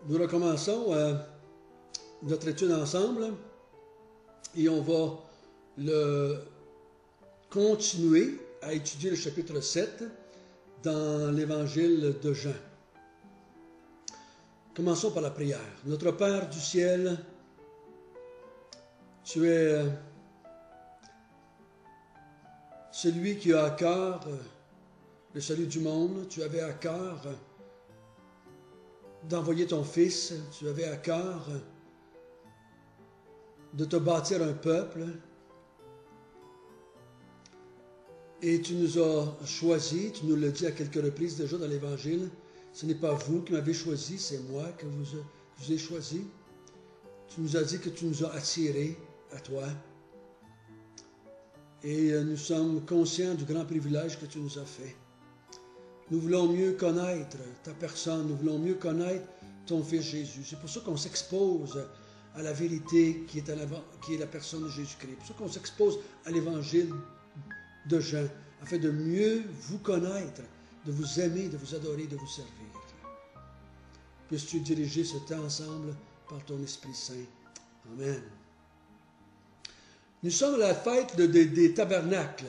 Nous recommençons notre étude ensemble et on va continuer à étudier le chapitre 7 dans l'évangile de Jean. Commençons par la prière. Notre Père du ciel, tu es celui qui a à cœur le salut du monde. Tu avais à cœur d'envoyer ton Fils. Tu avais à cœur de te bâtir un peuple. Et tu nous as choisis, tu nous l'as dit à quelques reprises déjà dans l'Évangile, ce n'est pas vous qui m'avez choisi, c'est moi que vous ai choisi. Tu nous as dit que tu nous as attirés à toi. Et nous sommes conscients du grand privilège que tu nous as fait. Nous voulons mieux connaître ta personne, nous voulons mieux connaître ton Fils Jésus. C'est pour ça qu'on s'expose à la vérité qui est la personne de Jésus-Christ. C'est pour ça qu'on s'expose à l'Évangile de Jean, afin de mieux vous connaître, de vous aimer, de vous adorer, de vous servir. Puisses-tu diriger ce temps ensemble par ton Esprit Saint. Amen. Nous sommes à la fête des tabernacles.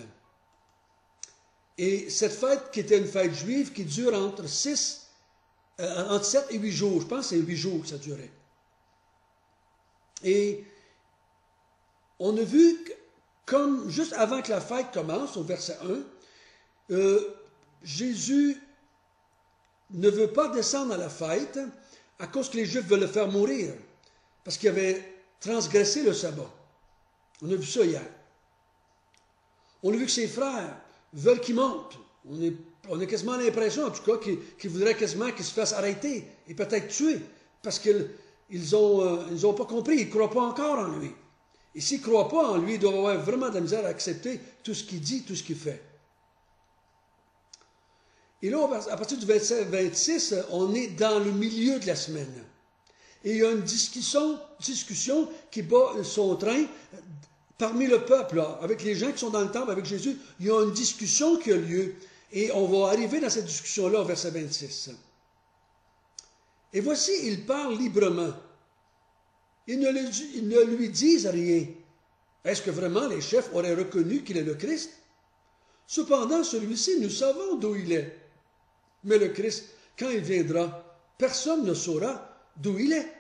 Et cette fête qui était une fête juive qui dure entre 7 et 8 jours. Je pense que c'est 8 jours que ça durait. Et on a vu que, comme juste avant que la fête commence, au verset 1, Jésus ne veut pas descendre à la fête à cause que les Juifs veulent le faire mourir, parce qu'il avait transgressé le sabbat. On a vu ça hier. On a vu que ses frères veulent qu'il monte. On a quasiment l'impression, en tout cas, qu'ils voudraient quasiment qu'il se fasse arrêter et peut-être tuer, parce qu'ils n'ont pas compris, ils ne croient pas encore en lui. Et s'ils ne croient pas en lui, ils doivent avoir vraiment de la misère à accepter tout ce qu'il dit, tout ce qu'il fait. Et là, à partir du verset 26, on est dans le milieu de la semaine. Et il y a une discussion qui bat son train parmi le peuple, là, avec les gens qui sont dans le temple, avec Jésus. Il y a une discussion qui a lieu. Et on va arriver dans cette discussion-là au verset 26. Et voici, il parle librement. Ils ne lui disent rien. Est-ce que vraiment les chefs auraient reconnu qu'il est le Christ? Cependant, celui-ci, nous savons d'où il est. Mais le Christ, quand il viendra, personne ne saura d'où il est.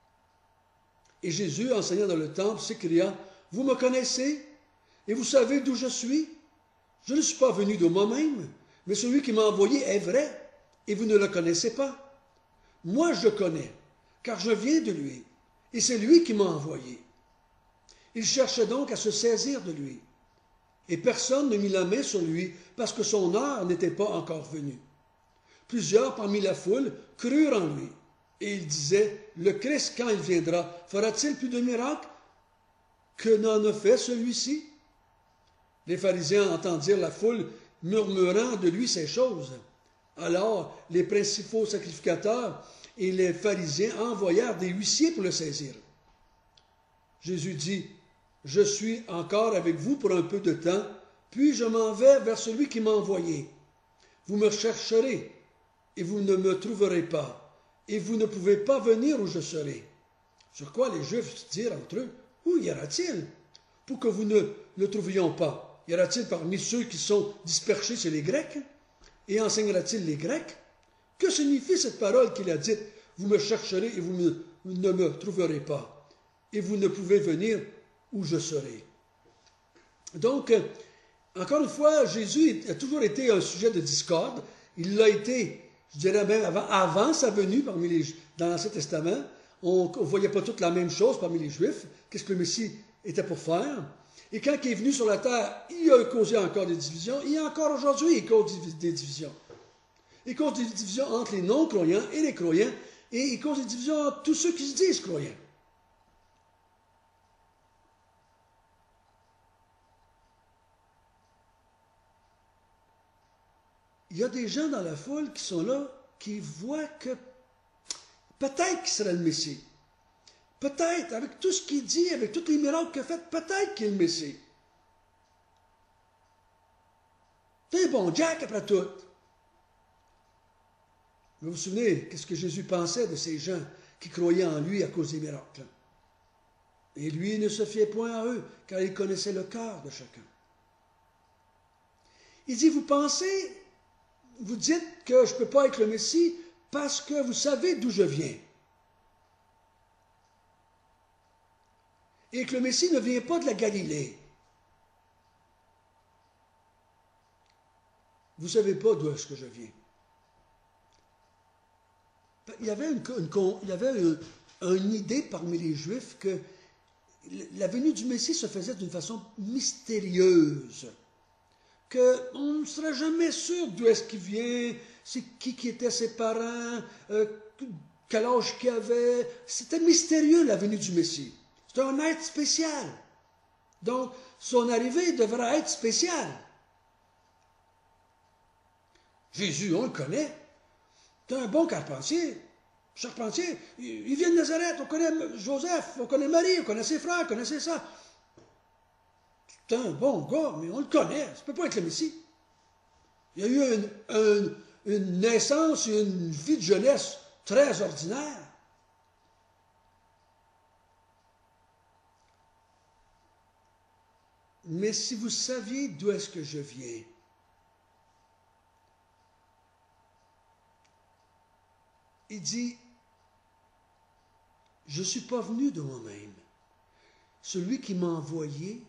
Et Jésus, enseignant dans le temple, s'écria, « Vous me connaissez, et vous savez d'où je suis? Je ne suis pas venu de moi-même, mais celui qui m'a envoyé est vrai, et vous ne le connaissez pas. Moi, je connais, car je viens de lui. Et c'est lui qui m'a envoyé. » Il cherchait donc à se saisir de lui. Et personne ne mit la main sur lui parce que son heure n'était pas encore venue. Plusieurs parmi la foule crurent en lui. Et ils disaient, le Christ, quand il viendra, fera-t-il plus de miracles que n'en a fait celui-ci? Les pharisiens entendirent la foule murmurant de lui ces choses. Alors les principaux sacrificateurs et les pharisiens envoyèrent des huissiers pour le saisir. Jésus dit, « Je suis encore avec vous pour un peu de temps, puis je m'en vais vers celui qui m'a envoyé. Vous me chercherez, et vous ne me trouverez pas, et vous ne pouvez pas venir où je serai. » Sur quoi les Juifs dirent entre eux, « Où ira-t-il, pour que vous ne le trouvions pas? Ira-t-il parmi ceux qui sont dispersés chez les Grecs, et enseignera-t-il les Grecs? Que signifie cette parole qu'il a dite, « Vous me chercherez et vous ne me trouverez pas, et vous ne pouvez venir où je serai. » Donc, encore une fois, Jésus a toujours été un sujet de discorde. Il l'a été, je dirais même avant sa venue dans l'Ancien Testament. On ne voyait pas toute la même chose parmi les Juifs. Qu'est-ce que le Messie était pour faire? Et quand il est venu sur la terre, il a causé encore des divisions. Et encore aujourd'hui, il cause des divisions. Il cause des divisions entre les non-croyants et les croyants. Et il cause des divisions entre tous ceux qui se disent croyants. Il y a des gens dans la foule qui sont là, qui voient que peut-être qu'il serait le Messie. Peut-être, avec tout ce qu'il dit, avec tous les miracles qu'il a fait, peut-être qu'il est le Messie. C'est un bon Jack après tout. Vous vous souvenez, qu'est-ce que Jésus pensait de ces gens qui croyaient en lui à cause des miracles. Et lui ne se fiait point à eux, car il connaissait le cœur de chacun. Il dit, vous pensez, vous dites que je ne peux pas être le Messie parce que vous savez d'où je viens. Et que le Messie ne vient pas de la Galilée. Vous ne savez pas d'où est-ce que je viens. Il y avait une idée parmi les Juifs que la venue du Messie se faisait d'une façon mystérieuse, qu'on ne serait jamais sûr d'où est-ce qu'il vient, c'est qui étaient ses parents, quel âge qu'il avait. C'était mystérieux, la venue du Messie. C'était un être spécial. Donc, son arrivée devrait être spéciale. Jésus, on le connaît. C'est un bon charpentier. Il vient de Nazareth, on connaît Joseph, on connaît Marie, on connaît ses frères, on connaît ça. C'est un bon gars, mais on le connaît. Ça ne peut pas être le Messie. Il y a eu une naissance et une vie de jeunesse très ordinaire. Mais si vous saviez d'où est-ce que je viens, il dit, je ne suis pas venu de moi-même. Celui qui m'a envoyé,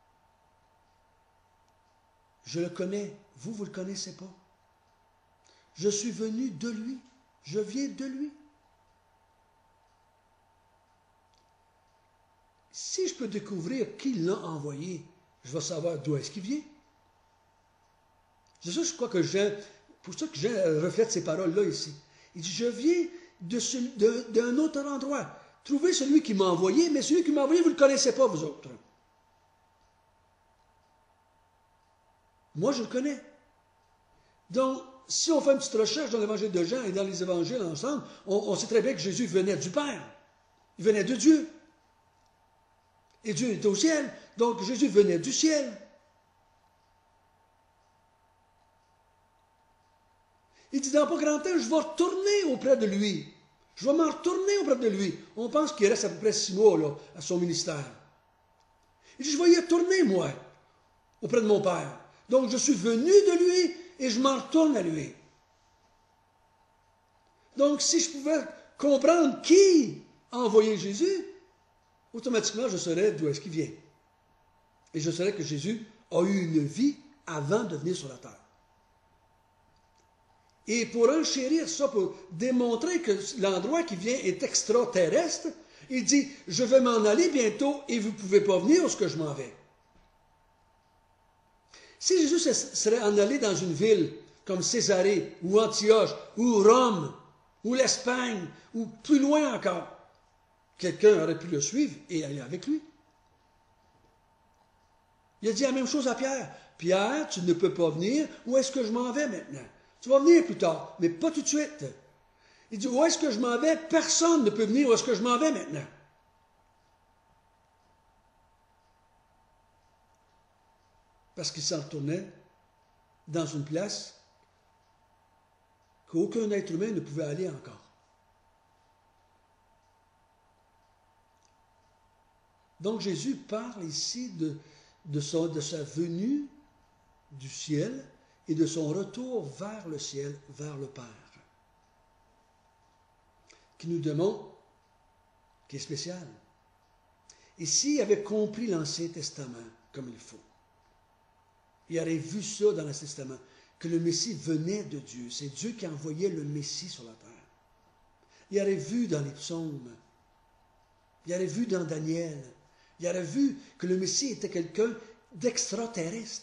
je le connais. Vous ne le connaissez pas. Je suis venu de lui. Je viens de lui. Si je peux découvrir qui l'a envoyé, je vais savoir d'où est-ce qu'il vient. C'est ça, je crois que pour ça que Jean reflète ces paroles-là ici. Il dit, je viens d'un autre endroit. Trouvez celui qui m'a envoyé, mais celui qui m'a envoyé, vous ne le connaissez pas, vous autres. Moi, je le connais. Donc, si on fait une petite recherche dans l'évangile de Jean et dans les évangiles ensemble, on sait très bien que Jésus venait du Père. Il venait de Dieu. Et Dieu était au ciel. Donc, Jésus venait du ciel. Il dit, dans pas grand temps, je vais retourner auprès de lui. Je vais m'en retourner auprès de lui. On pense qu'il reste à peu près 6 mois là, à son ministère. Il dit, je vais y retourner, moi, auprès de mon Père. Donc, je suis venu de lui et je m'en retourne à lui. Donc, si je pouvais comprendre qui a envoyé Jésus, automatiquement, je saurais d'où est-ce qu'il vient. Et je saurais que Jésus a eu une vie avant de venir sur la terre. Et pour enchérir ça, pour démontrer que l'endroit qui vient est extraterrestre, il dit, je vais m'en aller bientôt et vous ne pouvez pas venir où est-ce que je m'en vais. Si Jésus serait en allé dans une ville comme Césarée, ou Antioche, ou Rome, ou l'Espagne, ou plus loin encore, quelqu'un aurait pu le suivre et aller avec lui. Il a dit la même chose à Pierre. Pierre, tu ne peux pas venir, où est-ce que je m'en vais maintenant? Tu vas venir plus tard, mais pas tout de suite. Il dit, où est-ce que je m'en vais? Personne ne peut venir où est-ce que je m'en vais maintenant. Parce qu'il s'en retournait dans une place qu'aucun être humain ne pouvait aller encore. Donc Jésus parle ici de sa venue du ciel et de son retour vers le ciel, vers le Père, qui nous démontre, qui est spécial. Et s'il avait compris l'Ancien Testament comme il faut, il aurait vu ça dans l'Ancien Testament, que le Messie venait de Dieu. C'est Dieu qui envoyait le Messie sur la terre. Il aurait vu dans les psaumes, il aurait vu dans Daniel, il aurait vu que le Messie était quelqu'un d'extraterrestre.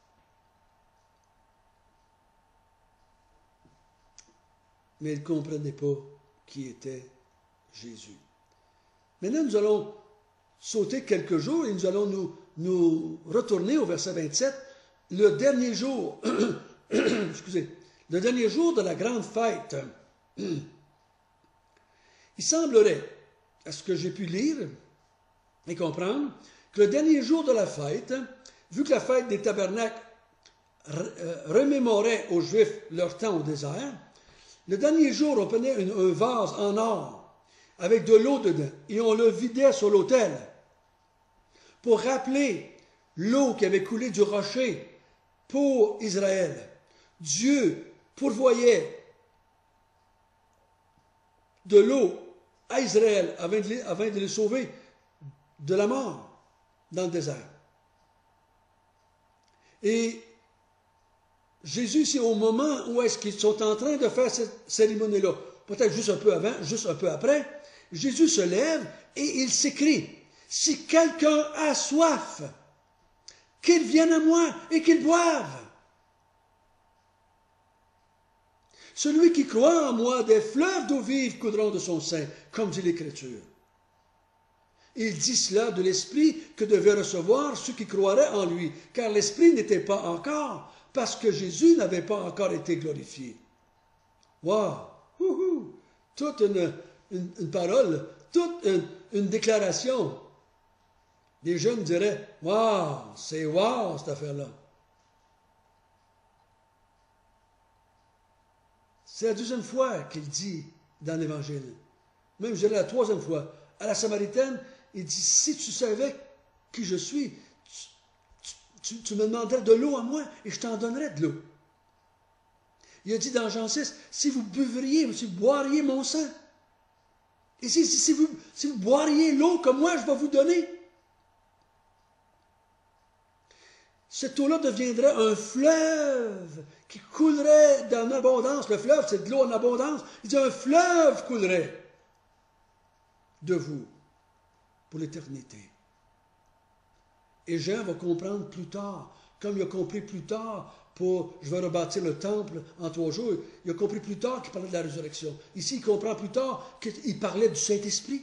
Mais il ne comprenait pas qui était Jésus. Maintenant, nous allons sauter quelques jours et nous allons nous retourner au verset 27, le dernier jour, excusez, le dernier jour de la grande fête. Il semblerait, à ce que j'ai pu lire et comprendre, que le dernier jour de la fête, vu que la fête des tabernacles remémorait aux Juifs leur temps au désert, le dernier jour, on prenait un vase en or avec de l'eau dedans, et on le vidait sur l'autel pour rappeler l'eau qui avait coulé du rocher pour Israël. Dieu pourvoyait de l'eau à Israël afin de les sauver de la mort dans le désert. Et Jésus, c'est au moment où est-ce qu'ils sont en train de faire cette cérémonie-là, peut-être juste un peu avant, juste un peu après, Jésus se lève et il s'écrie, « Si quelqu'un a soif, qu'il vienne à moi et qu'il boive. Celui qui croit en moi, des fleuves d'eau vive coudront de son sein, comme dit l'Écriture. » Il dit cela de l'Esprit que devaient recevoir ceux qui croiraient en lui, car l'Esprit n'était pas encore, parce que Jésus n'avait pas encore été glorifié. Wow! Toute une parole, toute une déclaration. Les jeunes diraient, wow, c'est wow cette affaire-là. C'est la deuxième fois qu'il dit dans l'Évangile. Même, je dirais la troisième fois. À la Samaritaine, il dit, si tu savais qui je suis, tu me demanderais de l'eau à moi et je t'en donnerais de l'eau. Il a dit dans Jean 6, si vous buvriez, si vous boiriez mon sang, et si vous boiriez l'eau que moi je vais vous donner, cette eau-là deviendrait un fleuve qui coulerait en abondance. Le fleuve, c'est de l'eau en abondance. Il dit un fleuve coulerait de vous pour l'éternité. Et Jean va comprendre plus tard, comme il a compris plus tard je vais rebâtir le temple en 3 jours, il a compris plus tard qu'il parlait de la résurrection. Ici, il comprend plus tard qu'il parlait du Saint-Esprit.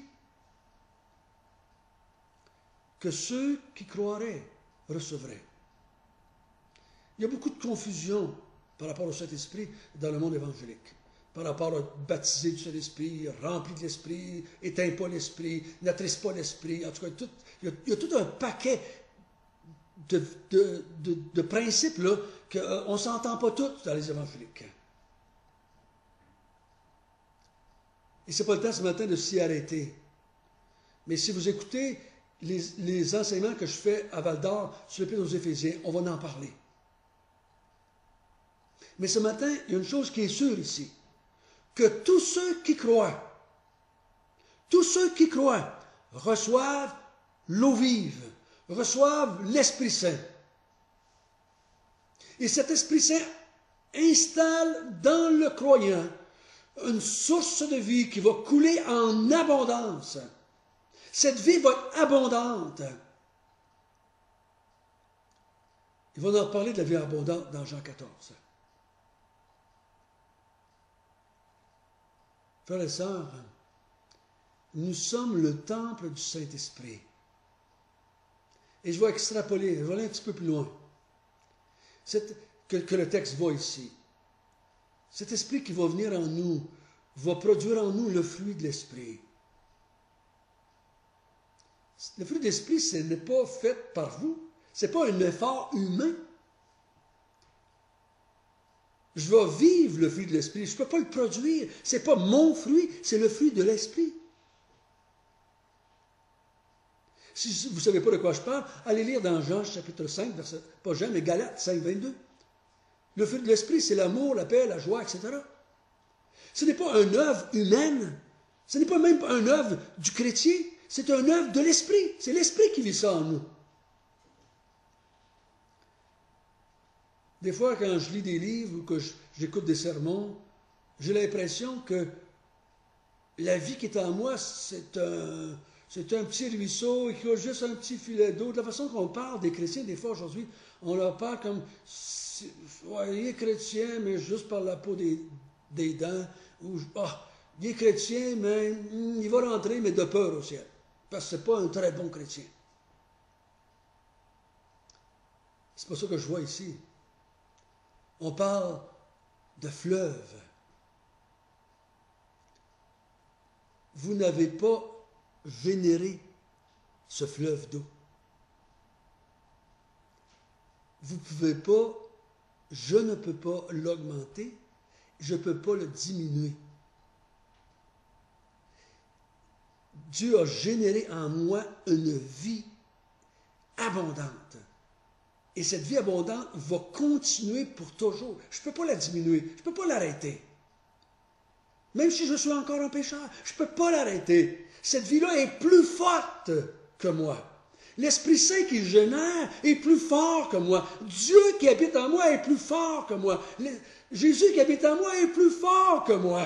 Que ceux qui croiraient recevraient. Il y a beaucoup de confusion par rapport au Saint-Esprit dans le monde évangélique. Par rapport à baptiser du Saint-Esprit, rempli de l'Esprit, éteins pas l'Esprit, n'attriste pas l'Esprit. En tout cas, il y a tout un paquet de principes là, qu'on ne s'entend pas tous dans les évangéliques. Et ce n'est pas le temps ce matin de s'y arrêter. Mais si vous écoutez les enseignements que je fais à Val-d'Or sur l'Épître aux Éphésiens, on va en parler. Mais ce matin, il y a une chose qui est sûre ici, que tous ceux qui croient reçoivent l'eau vive, reçoivent l'Esprit Saint. Et cet Esprit Saint installe dans le croyant une source de vie qui va couler en abondance. Cette vie va être abondante. Il va en parler de la vie abondante dans Jean 14. Frères et sœurs, nous sommes le temple du Saint-Esprit. Et je vais extrapoler, je vais aller un petit peu plus loin que le texte va ici. Cet esprit qui va venir en nous, va produire en nous le fruit de l'esprit. Le fruit de l'esprit, ce n'est pas fait par vous. Ce n'est pas un effort humain. Je vais vivre le fruit de l'esprit. Je ne peux pas le produire. Ce n'est pas mon fruit, c'est le fruit de l'esprit. Si vous ne savez pas de quoi je parle, allez lire dans Jean chapitre 5, pas Jean, mais Galates 5, 22. Le fruit de l'esprit, c'est l'amour, la paix, la joie, etc. Ce n'est pas une œuvre humaine. Ce n'est pas même une œuvre du chrétien. C'est une œuvre de l'esprit. C'est l'esprit qui vit ça en nous. Des fois, quand je lis des livres ou que j'écoute des sermons, j'ai l'impression que la vie qui est en moi, c'est un petit ruisseau et qu'il y a juste un petit filet d'eau. De la façon qu'on parle des chrétiens, des fois aujourd'hui, on leur parle comme, ouais, il est chrétien, mais juste par la peau des dents. Ou, il est chrétien, mais il va rentrer, mais de peur au ciel. Parce que ce n'est pas un très bon chrétien. C'est pas ça que je vois ici. On parle de fleuve. Vous n'avez pas vénéré ce fleuve d'eau. Vous ne pouvez pas, je ne peux pas l'augmenter, je ne peux pas le diminuer. Dieu a généré en moi une vie abondante. Et cette vie abondante va continuer pour toujours. Je ne peux pas la diminuer, je ne peux pas l'arrêter. Même si je suis encore un pécheur, je ne peux pas l'arrêter. Cette vie-là est plus forte que moi. L'Esprit Saint qui génère est plus fort que moi. Dieu qui habite en moi est plus fort que moi. Jésus qui habite en moi est plus fort que moi.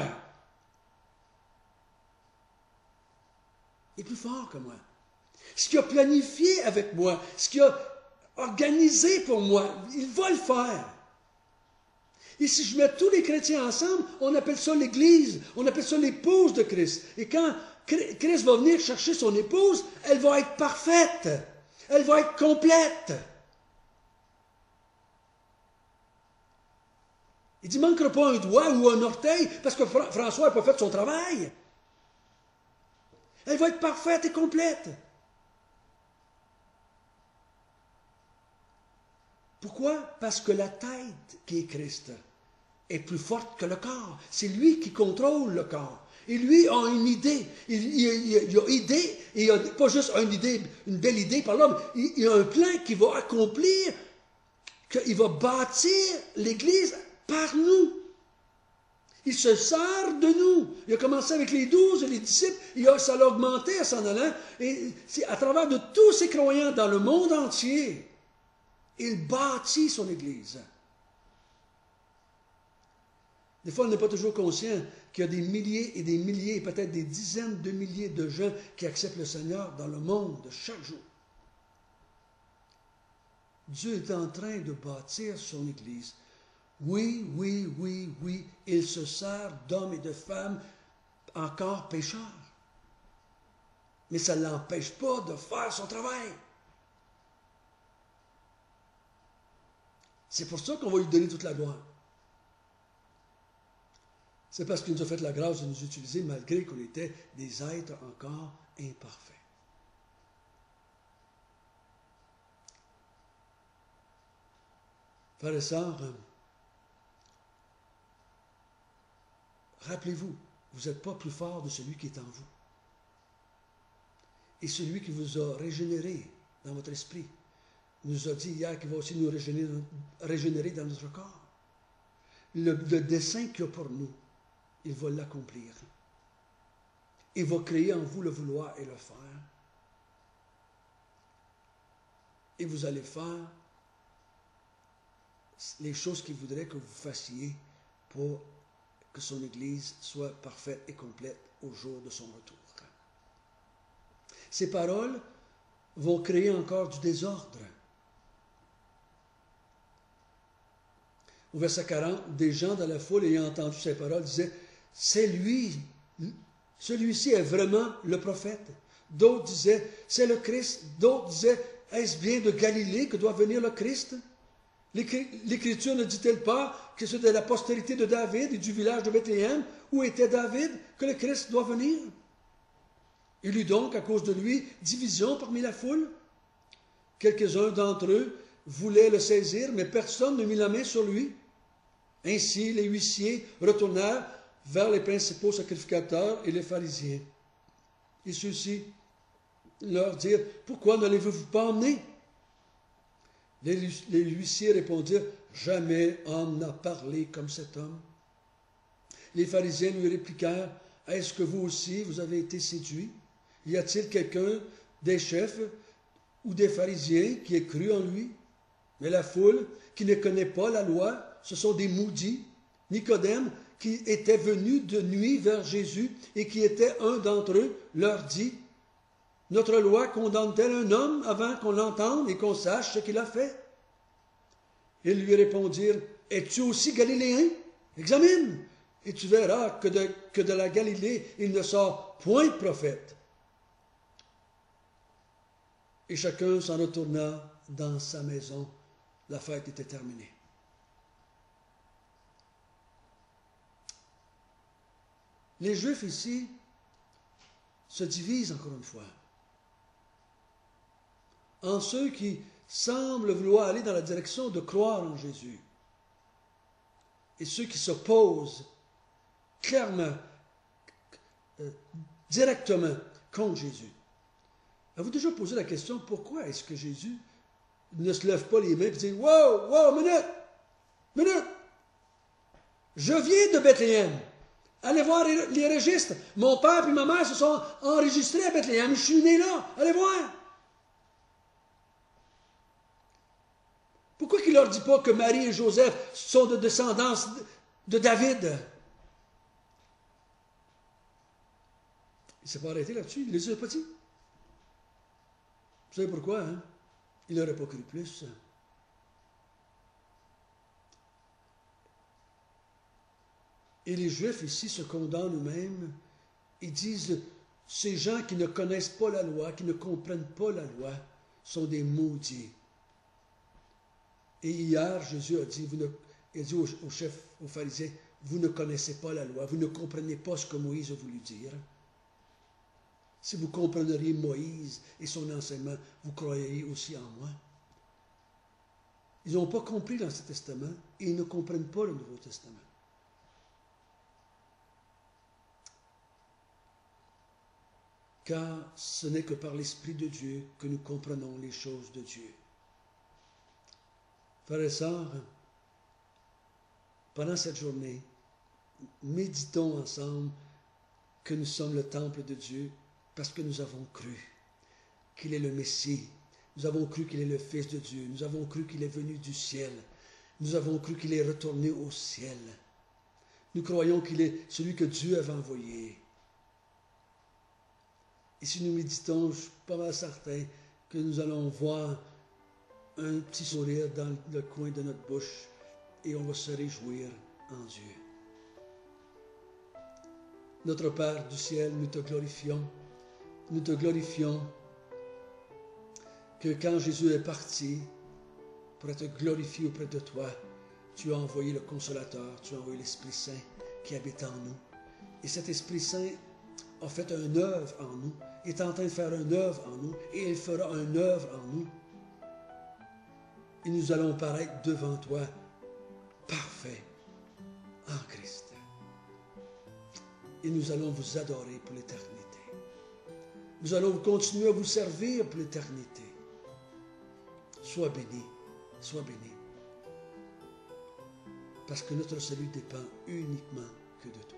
Il est plus fort que moi. Ce qu'il a planifié avec moi, ce qu'il a organisé pour moi, il va le faire. Et si je mets tous les chrétiens ensemble, on appelle ça l'Église, on appelle ça l'épouse de Christ. Et quand Christ va venir chercher son épouse, elle va être parfaite, elle va être complète. Il dit, il ne manquera pas un doigt ou un orteil, parce que François n'a pas fait son travail. Elle va être parfaite et complète. Pourquoi? Parce que la tête qui est Christ est plus forte que le corps. C'est lui qui contrôle le corps. Et lui a une idée. Il a idée, et il a pas juste une idée, une belle idée par là, mais il a un plan qui va accomplir, qu'il va bâtir l'Église par nous. Il se sert de nous. Il a commencé avec les 12 et les disciples, ça l'a augmenté à s'en allant, et c'est à travers de tous ces croyants dans le monde entier, il bâtit son Église. Des fois, on n'est pas toujours conscient qu'il y a des milliers et des milliers, peut-être des dizaines de milliers de gens qui acceptent le Seigneur dans le monde chaque jour. Dieu est en train de bâtir son Église. Oui, oui, oui, oui, il se sert d'hommes et de femmes encore pécheurs. Mais ça ne l'empêche pas de faire son travail. C'est pour ça qu'on va lui donner toute la gloire. C'est parce qu'il nous a fait la grâce de nous utiliser malgré qu'on était des êtres encore imparfaits. Frères et sœurs, rappelez-vous, vous n'êtes pas plus fort de celui qui est en vous. Et celui qui vous a régénéré dans votre esprit nous a dit hier qu'il va aussi nous régénérer dans notre corps. Le dessein qu'il a pour nous, il va l'accomplir. Il va créer en vous le vouloir et le faire. Et vous allez faire les choses qu'il voudrait que vous fassiez pour que son Église soit parfaite et complète au jour de son retour. Ces paroles vont créer encore du désordre. Au verset 40, des gens dans la foule ayant entendu ces paroles disaient, c'est lui, celui-ci est vraiment le prophète. D'autres disaient, c'est le Christ. D'autres disaient, est-ce bien de Galilée que doit venir le Christ? L'Écriture ne dit-elle pas que c'est de la postérité de David et du village de Bethléem, où était David, que le Christ doit venir? Il y eut donc, à cause de lui, division parmi la foule. Quelques-uns d'entre eux voulaient le saisir, mais personne ne mit la main sur lui. Ainsi, les huissiers retournèrent vers les principaux sacrificateurs et les pharisiens. Et ceux-ci leur dirent, pourquoi ne l'avez-vous pas emmené? Les huissiers répondirent, jamais homme n'a parlé comme cet homme. Les pharisiens lui répliquèrent, est-ce que vous aussi, vous avez été séduits? Y a-t-il quelqu'un des chefs ou des pharisiens qui ait cru en lui? Mais la foule, qui ne connaît pas la loi, ce sont des maudits. Nicodème, qui était venu de nuit vers Jésus et qui était un d'entre eux, leur dit, notre loi condamne-t-elle un homme avant qu'on l'entende et qu'on sache ce qu'il a fait? Ils lui répondirent, es-tu aussi galiléen? Examine, et tu verras que de la Galilée il ne sort point de prophète. Et chacun s'en retourna dans sa maison. La fête était terminée. Les Juifs ici se divisent encore une fois en ceux qui semblent vouloir aller dans la direction de croire en Jésus et ceux qui s'opposent clairement, directement, contre Jésus. Avez-vous déjà posé la question, pourquoi est-ce que Jésus ne se lève pas les mains et dit, wow, wow, minute, je viens de Bethléem. Allez voir les registres. Mon père et ma mère se sont enregistrés à Bethléem. Je suis né là. Allez voir. Pourquoi il ne leur dit pas que Marie et Joseph sont de descendance de David? Il ne s'est pas arrêté là-dessus. Il ne les a pas dit. Vous savez pourquoi, hein? Il n'aurait pas cru plus. Et les Juifs ici se condamnent eux-mêmes. Ils disent, ces gens qui ne connaissent pas la loi, qui ne comprennent pas la loi, sont des maudits. Et hier, Jésus a dit, il a dit aux chefs, aux pharisiens, vous ne connaissez pas la loi, vous ne comprenez pas ce que Moïse a voulu dire. Si vous comprendriez Moïse et son enseignement, vous croiriez aussi en moi. Ils n'ont pas compris l'Ancien Testament et ils ne comprennent pas le Nouveau Testament. Car ce n'est que par l'Esprit de Dieu que nous comprenons les choses de Dieu. Frères et sœurs, pendant cette journée, méditons ensemble que nous sommes le temple de Dieu parce que nous avons cru qu'il est le Messie. Nous avons cru qu'il est le Fils de Dieu. Nous avons cru qu'il est venu du ciel. Nous avons cru qu'il est retourné au ciel. Nous croyons qu'il est celui que Dieu avait envoyé. Et si nous méditons, je suis pas mal certain que nous allons voir un petit sourire dans le coin de notre bouche et on va se réjouir en Dieu. Notre Père du ciel, nous te glorifions. Nous te glorifions que quand Jésus est parti pour être glorifié auprès de toi, tu as envoyé le Consolateur, tu as envoyé l'Esprit Saint qui habite en nous. Et cet Esprit Saint a fait une œuvre en nous, est en train de faire une œuvre en nous, et il fera une œuvre en nous. Et nous allons paraître devant toi, parfaits, en Christ. Et nous allons vous adorer pour l'éternité. Nous allons continuer à vous servir pour l'éternité. Sois béni, sois béni. Parce que notre salut dépend uniquement que de toi.